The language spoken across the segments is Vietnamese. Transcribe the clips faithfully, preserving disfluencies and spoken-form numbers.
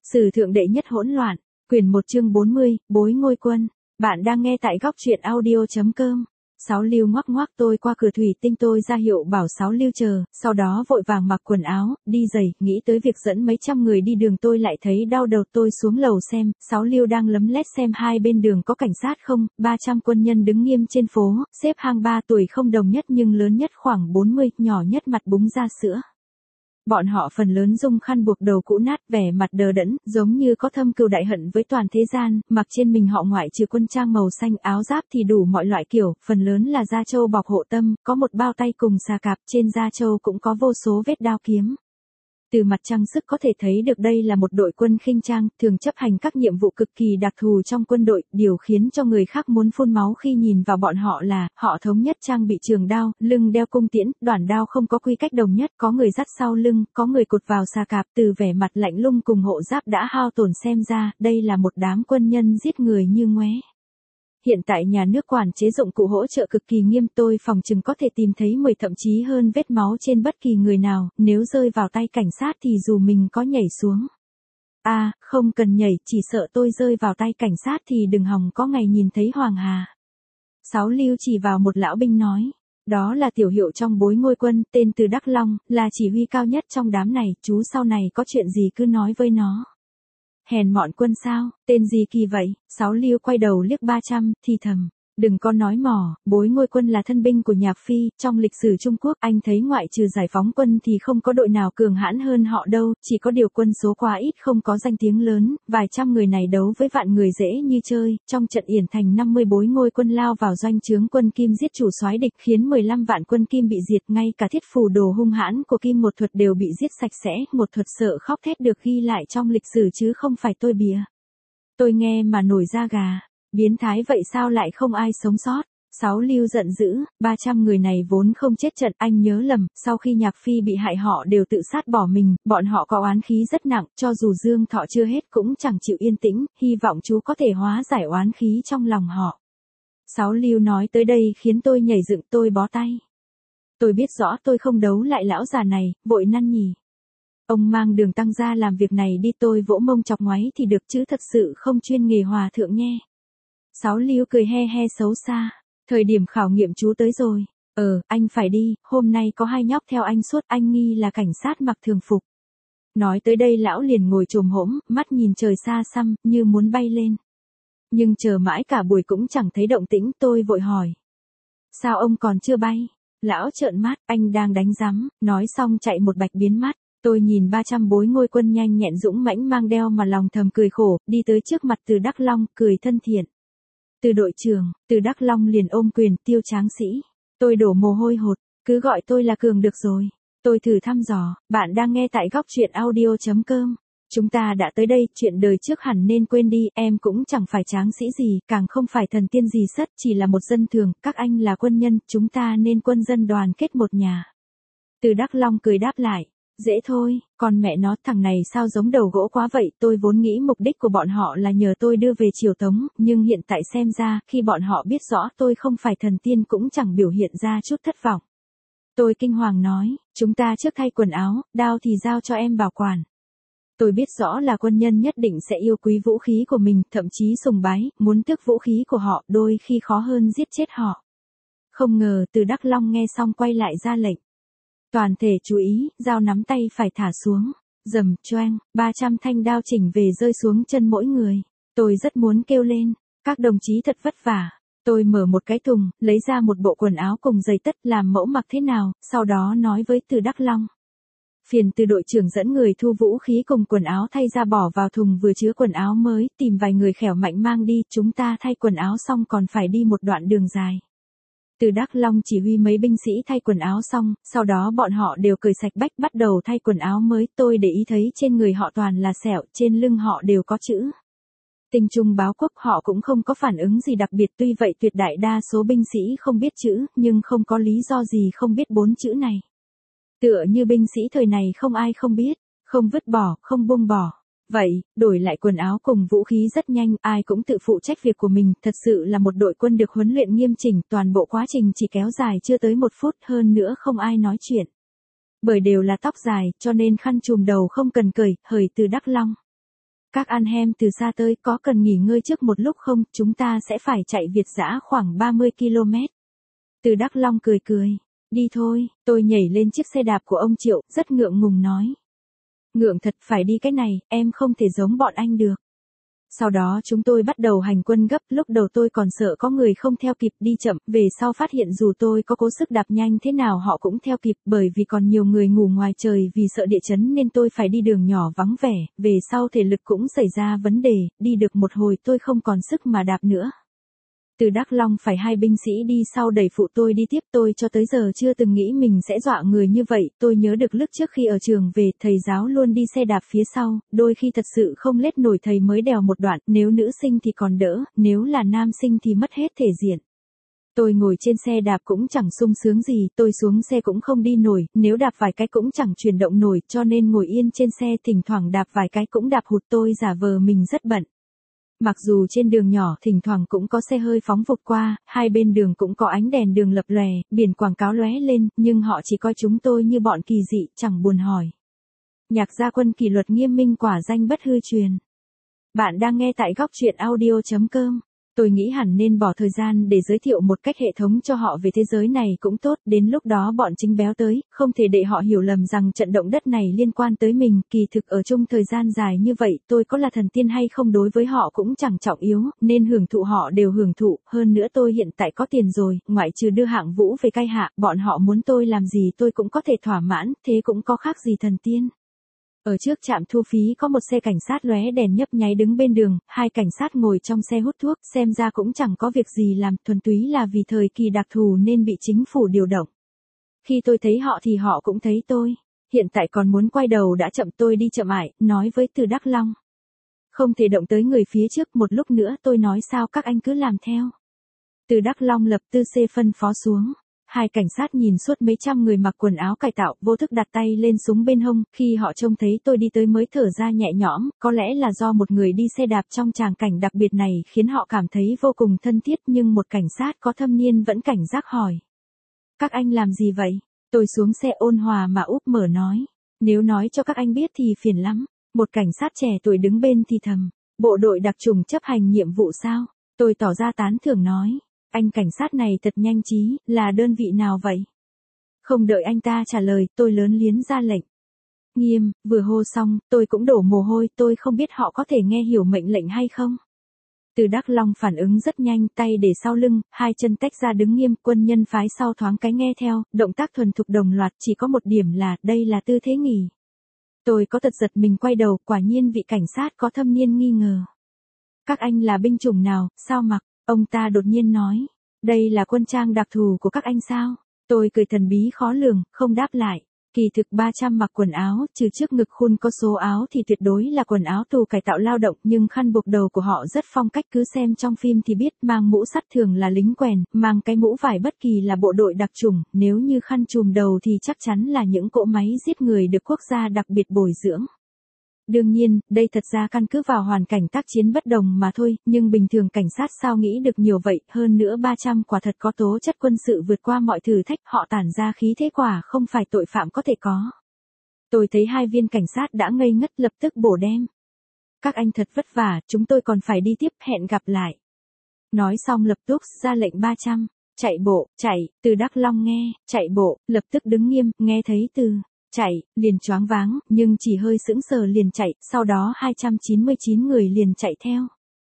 Sử thượng đệ nhất hỗn loạn, quyển một chương bốn mươi, bối ngôi quân. Bạn đang nghe tại góc truyện audio chấm com. Sáu Lưu ngoắc ngoắc tôi qua cửa thủy tinh tôi ra hiệu bảo Sáu Lưu chờ, sau đó vội vàng mặc quần áo, đi giày, nghĩ tới việc dẫn mấy trăm người đi đường tôi lại thấy đau đầu tôi xuống lầu xem, Sáu Lưu đang lấm lét xem hai bên đường có cảnh sát không, ba trăm quân nhân đứng nghiêm trên phố, xếp hang ba tuổi không đồng nhất nhưng lớn nhất khoảng bốn mươi, nhỏ nhất mặt búng ra sữa. Bọn họ phần lớn dùng khăn buộc đầu cũ nát vẻ mặt đờ đẫn, giống như có thâm cừu đại hận với toàn thế gian, mặc trên mình họ ngoại trừ quân trang màu xanh áo giáp thì đủ mọi loại kiểu, phần lớn là da trâu bọc hộ tâm, có một bao tay cùng xà cạp, trên da trâu cũng có vô số vết đao kiếm. Từ mặt trang sức có thể thấy được đây là một đội quân khinh trang, thường chấp hành các nhiệm vụ cực kỳ đặc thù trong quân đội, điều khiến cho người khác muốn phun máu khi nhìn vào bọn họ là, họ thống nhất trang bị trường đao, lưng đeo cung tiễn, đoản đao không có quy cách đồng nhất, có người dắt sau lưng, có người cột vào xà cạp, từ vẻ mặt lạnh lùng cùng hộ giáp đã hao tổn xem ra, đây là một đám quân nhân giết người như ngoé. Hiện tại nhà nước quản chế dụng cụ hỗ trợ cực kỳ nghiêm, tôi phòng chừng có thể tìm thấy mười thậm chí hơn vết máu trên bất kỳ người nào, nếu rơi vào tay cảnh sát thì dù mình có nhảy xuống. À, không cần nhảy, chỉ sợ tôi rơi vào tay cảnh sát thì đừng hòng có ngày nhìn thấy Hoàng Hà. Sáu Lưu chỉ vào một lão binh nói, đó là tiểu hiệu trong bối ngôi quân, tên từ Đắc Long, là chỉ huy cao nhất trong đám này, chú sau này có chuyện gì cứ nói với nó. Hèn mọn quân sao, tên gì kỳ vậy, Sáu Lưu quay đầu liếc ba trăm, thì thầm, đừng có nói mỏ, bối ngôi quân là thân binh của Nhạc Phi, trong lịch sử Trung Quốc anh thấy ngoại trừ giải phóng quân thì không có đội nào cường hãn hơn họ đâu, chỉ có điều quân số quá ít không có danh tiếng lớn, vài trăm người này đấu với vạn người dễ như chơi, trong trận Yển Thành năm mươi bối ngôi quân lao vào doanh trướng quân Kim giết chủ soái địch khiến mười lăm vạn quân Kim bị diệt, ngay cả thiết phù đồ hung hãn của Kim một thuật đều bị giết sạch sẽ, một thuật sợ khóc thét được ghi lại trong lịch sử chứ không phải tôi bịa. Tôi nghe mà nổi da gà. Biến thái vậy sao lại không ai sống sót? Sáu Lưu giận dữ, ba trăm người này vốn không chết trận, anh nhớ lầm, sau khi Nhạc Phi bị hại họ đều tự sát bỏ mình, bọn họ có oán khí rất nặng, cho dù dương thọ chưa hết cũng chẳng chịu yên tĩnh, hy vọng chú có thể hóa giải oán khí trong lòng họ. Sáu Lưu nói tới đây khiến tôi nhảy dựng, tôi bó tay. Tôi biết rõ tôi không đấu lại lão già này, vội năn nỉ. Ông mang Đường Tăng ra làm việc này đi, tôi vỗ mông chọc ngoáy thì được chứ thật sự không chuyên nghề hòa thượng nhé. Sáu Lưu cười he he xấu xa. Thời điểm khảo nghiệm chú tới rồi. Ờ, anh phải đi, hôm nay có hai nhóc theo anh suốt, anh nghi là cảnh sát mặc thường phục. Nói tới đây lão liền ngồi chồm hổm, mắt nhìn trời xa xăm, như muốn bay lên. Nhưng chờ mãi cả buổi cũng chẳng thấy động tĩnh, tôi vội hỏi. Sao ông còn chưa bay? Lão trợn mắt, anh đang đánh rắm, nói xong chạy một bạch biến mất. Tôi nhìn ba trăm bối ngôi quân nhanh nhẹn dũng mãnh mang đeo mà lòng thầm cười khổ, đi tới trước mặt Từ Đắc Long, cười thân thiện. Từ đội trưởng, Từ Đắc Long liền ôm quyền, Tiêu tráng sĩ. Tôi đổ mồ hôi hột, cứ gọi tôi là Cường được rồi. Tôi thử thăm dò, bạn đang nghe tại góc truyện audio chấm com. Chúng ta đã tới đây, chuyện đời trước hẳn nên quên đi, em cũng chẳng phải tráng sĩ gì, càng không phải thần tiên gì sất, chỉ là một dân thường, các anh là quân nhân, chúng ta nên quân dân đoàn kết một nhà. Từ Đắc Long cười đáp lại. Dễ thôi, còn mẹ nó thằng này sao giống đầu gỗ quá vậy, tôi vốn nghĩ mục đích của bọn họ là nhờ tôi đưa về triều tống, nhưng hiện tại xem ra, khi bọn họ biết rõ tôi không phải thần tiên cũng chẳng biểu hiện ra chút thất vọng. Tôi kinh hoàng nói, chúng ta trước thay quần áo, đao thì giao cho em bảo quản. Tôi biết rõ là quân nhân nhất định sẽ yêu quý vũ khí của mình, thậm chí sùng bái, muốn tước vũ khí của họ, đôi khi khó hơn giết chết họ. Không ngờ Từ Đắc Long nghe xong quay lại ra lệnh. Toàn thể chú ý, dao nắm tay phải thả xuống, rầm choang, ba trăm thanh đao chỉnh về rơi xuống chân mỗi người. Tôi rất muốn kêu lên, các đồng chí thật vất vả. Tôi mở một cái thùng, lấy ra một bộ quần áo cùng giày tất làm mẫu mặc thế nào, sau đó nói với Từ Đắc Long. Phiền Từ đội trưởng dẫn người thu vũ khí cùng quần áo thay ra bỏ vào thùng vừa chứa quần áo mới, tìm vài người khỏe mạnh mang đi, chúng ta thay quần áo xong còn phải đi một đoạn đường dài. Từ Đắc Long chỉ huy mấy binh sĩ thay quần áo xong, sau đó bọn họ đều cởi sạch bách bắt đầu thay quần áo mới, tôi để ý thấy trên người họ toàn là sẹo, trên lưng họ đều có chữ. Tinh Trung báo quốc họ cũng không có phản ứng gì đặc biệt, tuy vậy tuyệt đại đa số binh sĩ không biết chữ, nhưng không có lý do gì không biết bốn chữ này. Tựa như binh sĩ thời này không ai không biết, không vứt bỏ, không buông bỏ. Vậy, đổi lại quần áo cùng vũ khí rất nhanh, ai cũng tự phụ trách việc của mình, thật sự là một đội quân được huấn luyện nghiêm chỉnh, toàn bộ quá trình chỉ kéo dài chưa tới một phút, hơn nữa không ai nói chuyện. Bởi đều là tóc dài, cho nên khăn trùm đầu không cần cởi, hời Từ Đắc Long. Các ăn hem từ xa tới, có cần nghỉ ngơi trước một lúc không, chúng ta sẽ phải chạy Việt dã khoảng ba mươi ki lô mét. Từ Đắk Long cười cười. Đi thôi, tôi nhảy lên chiếc xe đạp của ông Triệu, rất ngượng ngùng nói. Ngượng thật, phải đi cái này, em không thể giống bọn anh được. Sau đó chúng tôi bắt đầu hành quân gấp, lúc đầu tôi còn sợ có người không theo kịp, đi chậm, về sau phát hiện dù tôi có cố sức đạp nhanh thế nào họ cũng theo kịp, bởi vì còn nhiều người ngủ ngoài trời vì sợ địa chấn nên tôi phải đi đường nhỏ vắng vẻ, về sau thể lực cũng xảy ra vấn đề, đi được một hồi tôi không còn sức mà đạp nữa. Từ Đắk Long phải hai binh sĩ đi sau đẩy phụ tôi đi tiếp, tôi cho tới giờ chưa từng nghĩ mình sẽ dọa người như vậy, tôi nhớ được lúc trước khi ở trường về, thầy giáo luôn đi xe đạp phía sau, đôi khi thật sự không lết nổi thầy mới đèo một đoạn, nếu nữ sinh thì còn đỡ, nếu là nam sinh thì mất hết thể diện. Tôi ngồi trên xe đạp cũng chẳng sung sướng gì, tôi xuống xe cũng không đi nổi, nếu đạp vài cái cũng chẳng chuyển động nổi, cho nên ngồi yên trên xe thỉnh thoảng đạp vài cái cũng đạp hụt, tôi giả vờ mình rất bận. Mặc dù trên đường nhỏ thỉnh thoảng cũng có xe hơi phóng vụt qua, hai bên đường cũng có ánh đèn đường lập lòe, biển quảng cáo lóe lên, nhưng họ chỉ coi chúng tôi như bọn kỳ dị, chẳng buồn hỏi. Nhạc gia quân kỷ luật nghiêm minh, quả danh bất hư truyền. Bạn đang nghe tại góc truyện audio chấm com. Tôi nghĩ hẳn nên bỏ thời gian để giới thiệu một cách hệ thống cho họ về thế giới này cũng tốt, đến lúc đó bọn chính béo tới, không thể để họ hiểu lầm rằng trận động đất này liên quan tới mình, kỳ thực ở chung thời gian dài như vậy, tôi có là thần tiên hay không đối với họ cũng chẳng trọng yếu, nên hưởng thụ họ đều hưởng thụ, hơn nữa tôi hiện tại có tiền rồi, ngoại trừ đưa hạng vũ về cai hạ, bọn họ muốn tôi làm gì tôi cũng có thể thỏa mãn, thế cũng có khác gì thần tiên. Ở trước trạm thu phí có một xe cảnh sát lóe đèn nhấp nháy đứng bên đường, hai cảnh sát ngồi trong xe hút thuốc, xem ra cũng chẳng có việc gì làm, thuần túy là vì thời kỳ đặc thù nên bị chính phủ điều động. Khi tôi thấy họ thì họ cũng thấy tôi, hiện tại còn muốn quay đầu đã chậm, tôi đi chậm ải, nói với Từ Đắk Long. Không thể động tới người phía trước, một lúc nữa tôi nói sao các anh cứ làm theo. Từ Đắk Long lập tư xê phân phó xuống. Hai cảnh sát nhìn suốt mấy trăm người mặc quần áo cải tạo, vô thức đặt tay lên súng bên hông, khi họ trông thấy tôi đi tới mới thở ra nhẹ nhõm, có lẽ là do một người đi xe đạp trong tràng cảnh đặc biệt này khiến họ cảm thấy vô cùng thân thiết, nhưng một cảnh sát có thâm niên vẫn cảnh giác hỏi. Các anh làm gì vậy? Tôi xuống xe ôn hòa mà úp mở nói. Nếu nói cho các anh biết thì phiền lắm. Một cảnh sát trẻ tuổi đứng bên thì thầm. Bộ đội đặc trùng chấp hành nhiệm vụ sao? Tôi tỏ ra tán thưởng nói. Anh cảnh sát này thật nhanh trí, là đơn vị nào vậy? Không đợi anh ta trả lời, tôi lớn liến ra lệnh. Nghiêm, vừa hô xong, tôi cũng đổ mồ hôi, tôi không biết họ có thể nghe hiểu mệnh lệnh hay không. Từ Đắk Long phản ứng rất nhanh, tay để sau lưng, hai chân tách ra đứng nghiêm, quân nhân phái sau thoáng cái nghe theo, động tác thuần thục đồng loạt, chỉ có một điểm là, đây là tư thế nghỉ. Tôi có tật giật mình quay đầu, quả nhiên vị cảnh sát có thâm niên nghi ngờ. Các anh là binh chủng nào, sao mặc? Ông ta đột nhiên nói, đây là quân trang đặc thù của các anh sao? Tôi cười thần bí khó lường, không đáp lại. Kỳ thực ba trăm mặc quần áo, trừ trước ngực khun có số áo thì tuyệt đối là quần áo tù cải tạo lao động, nhưng khăn buộc đầu của họ rất phong cách, cứ xem trong phim thì biết, mang mũ sắt thường là lính quèn, mang cái mũ vải bất kỳ là bộ đội đặc chủng, nếu như khăn trùm đầu thì chắc chắn là những cỗ máy giết người được quốc gia đặc biệt bồi dưỡng. Đương nhiên, đây thật ra căn cứ vào hoàn cảnh tác chiến bất đồng mà thôi, nhưng bình thường cảnh sát sao nghĩ được nhiều vậy, hơn nữa ba trăm quả thật có tố chất quân sự vượt qua mọi thử thách, họ tản ra khí thế quả không phải tội phạm có thể có. Tôi thấy hai viên cảnh sát đã ngây ngất, lập tức bổ đem. Các anh thật vất vả, chúng tôi còn phải đi tiếp, hẹn gặp lại. Nói xong lập tức ra lệnh ba trăm, chạy bộ, chạy, Từ Đắk Long nghe, chạy bộ, lập tức đứng nghiêm, nghe thấy từ chạy, liền choáng váng, nhưng chỉ hơi sững sờ liền chạy, sau đó hai trăm chín mươi chín người liền chạy theo.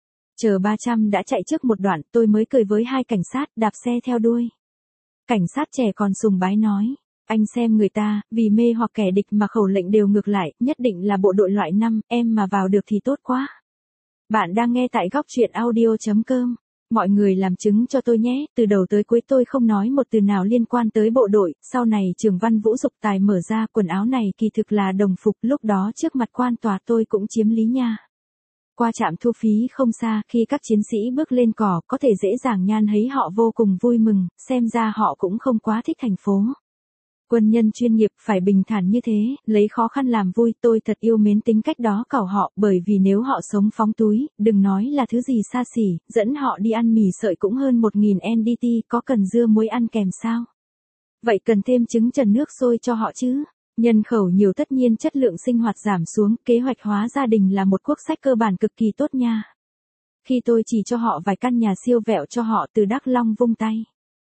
Chờ ba trăm đã chạy trước một đoạn, tôi mới cười với hai cảnh sát, đạp xe theo đuôi. Cảnh sát trẻ còn sùng bái nói, anh xem người ta, vì mê hoặc kẻ địch mà khẩu lệnh đều ngược lại, nhất định là bộ đội loại năm, em mà vào được thì tốt quá. Bạn đang nghe tại góc truyện audio chấm com. Mọi người làm chứng cho tôi nhé, từ đầu tới cuối tôi không nói một từ nào liên quan tới bộ đội, sau này Trường Văn Vũ Dục Tài mở ra, quần áo này kỳ thực là đồng phục, lúc đó trước mặt quan tòa tôi cũng chiếm lý nha. Qua trạm thu phí không xa, khi các chiến sĩ bước lên cỏ, có thể dễ dàng nhan thấy họ vô cùng vui mừng, xem ra họ cũng không quá thích thành phố. Quân nhân chuyên nghiệp phải bình thản như thế, lấy khó khăn làm vui, tôi thật yêu mến tính cách đó của họ, bởi vì nếu họ sống phóng túi, đừng nói là thứ gì xa xỉ, dẫn họ đi ăn mì sợi cũng hơn một nghìn en đê tê, có cần dưa muối ăn kèm sao? Vậy cần thêm trứng trần nước sôi cho họ chứ? Nhân khẩu nhiều tất nhiên chất lượng sinh hoạt giảm xuống, kế hoạch hóa gia đình là một quốc sách cơ bản cực kỳ tốt nha. Khi tôi chỉ cho họ vài căn nhà siêu vẹo cho họ, Từ Đắk Long vung tay.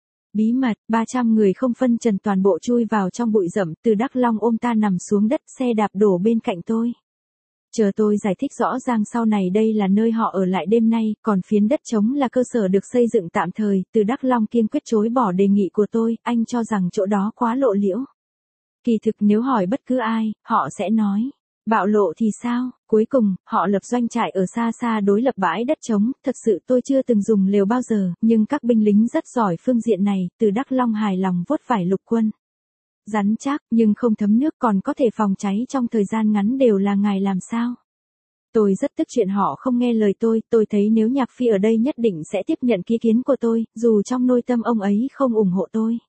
Bí mật, ba trăm người không phân trần toàn bộ chui vào trong bụi rậm, Từ Đắk Long ôm ta nằm xuống đất, xe đạp đổ bên cạnh tôi. Chờ tôi giải thích rõ ràng sau này đây là nơi họ ở lại đêm nay, còn phiến đất trống là cơ sở được xây dựng tạm thời, Từ Đắk Long kiên quyết chối bỏ đề nghị của tôi, anh cho rằng chỗ đó quá lộ liễu. Kỳ thực nếu hỏi bất cứ ai, họ sẽ nói, bạo lộ thì sao, cuối cùng, họ lập doanh trại ở xa xa đối lập bãi đất trống, thật sự tôi chưa từng dùng lều bao giờ, nhưng các binh lính rất giỏi phương diện này, Từ Đắk Long hài lòng vuốt vải lục quân. Rắn chắc, nhưng không thấm nước còn có thể phòng cháy trong thời gian ngắn đều là ngài làm sao. Tôi rất tức chuyện họ không nghe lời tôi, tôi thấy nếu Nhạc Phi ở đây nhất định sẽ tiếp nhận ý kiến của tôi, dù trong nội tâm ông ấy không ủng hộ tôi.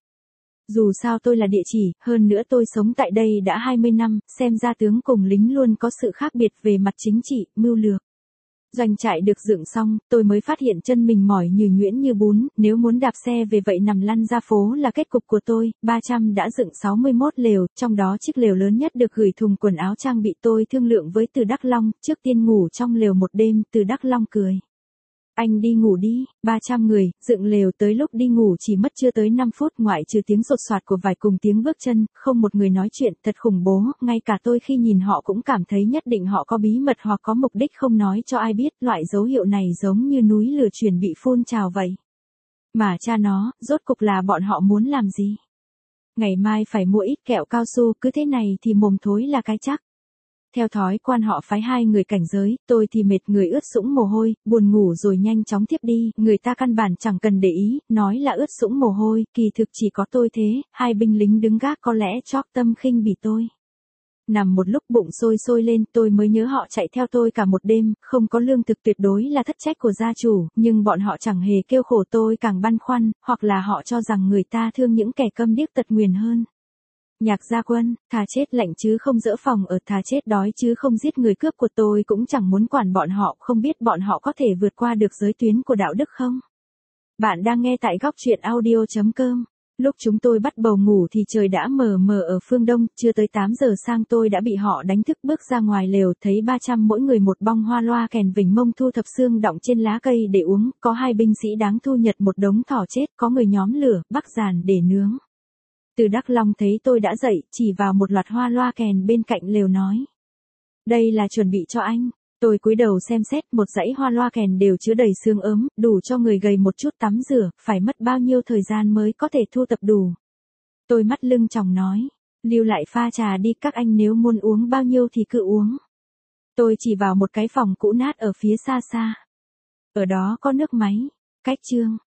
Dù sao tôi là địa chỉ, hơn nữa tôi sống tại đây đã hai mươi năm, xem ra tướng cùng lính luôn có sự khác biệt về mặt chính trị, mưu lược. Doanh trại được dựng xong, tôi mới phát hiện chân mình mỏi như nhuyễn như bún, nếu muốn đạp xe về vậy nằm lăn ra phố là kết cục của tôi. ba trăm đã dựng sáu mươi mốt lều, trong đó chiếc lều lớn nhất được gửi thùng quần áo trang bị. Tôi thương lượng với Từ Đắk Long, trước tiên ngủ trong lều một đêm. Từ Đắk Long cười. Anh đi ngủ đi, ba trăm người, dựng lều tới lúc đi ngủ chỉ mất chưa tới năm phút, ngoại trừ tiếng sột soạt của vài cùng tiếng bước chân, không một người nói chuyện, thật khủng bố, ngay cả tôi khi nhìn họ cũng cảm thấy nhất định họ có bí mật hoặc có mục đích không nói cho ai biết, loại dấu hiệu này giống như núi lửa chuẩn bị phun trào vậy. Mà cha nó, rốt cục là bọn họ muốn làm gì? Ngày mai phải mua ít kẹo cao su, cứ thế này thì mồm thối là cái chắc. Theo thói quan họ phái hai người cảnh giới, tôi thì mệt người ướt sũng mồ hôi, buồn ngủ rồi nhanh chóng thiếp đi, người ta căn bản chẳng cần để ý, nói là ướt sũng mồ hôi, kỳ thực chỉ có tôi thế, hai binh lính đứng gác có lẽ chót tâm khinh bỉ tôi. Nằm một lúc bụng sôi sôi lên, tôi mới nhớ họ chạy theo tôi cả một đêm, không có lương thực tuyệt đối là thất trách của gia chủ, nhưng bọn họ chẳng hề kêu khổ tôi càng băn khoăn, hoặc là họ cho rằng người ta thương những kẻ câm điếc tật nguyền hơn. Nhạc Gia Quân, thà chết lạnh chứ không dỡ phòng ở, thà chết đói chứ không giết người cướp của tôi cũng chẳng muốn quản bọn họ, không biết bọn họ có thể vượt qua được giới tuyến của đạo đức không? Bạn đang nghe tại góc truyện audio chấm com. Lúc chúng tôi bắt bầu ngủ thì trời đã mờ mờ ở phương đông, chưa tới tám giờ sang tôi đã bị họ đánh thức bước ra ngoài lều, thấy ba trăm mỗi người một bong hoa loa kèn vỉnh mông thu thập xương đọng trên lá cây để uống, có hai binh sĩ đáng thu nhặt một đống thỏ chết, có người nhóm lửa, bắc giàn để nướng. Từ Đắk Long thấy tôi đã dậy, chỉ vào một loạt hoa loa kèn bên cạnh lều nói. Đây là chuẩn bị cho anh. Tôi cúi đầu xem xét, một dãy hoa loa kèn đều chứa đầy xương ốm, đủ cho người gầy một chút tắm rửa, phải mất bao nhiêu thời gian mới có thể thu tập đủ. Tôi mắt lưng tròng nói, lưu lại pha trà đi, các anh nếu muốn uống bao nhiêu thì cứ uống. Tôi chỉ vào một cái phòng cũ nát ở phía xa xa. Ở đó có nước máy, cách chương,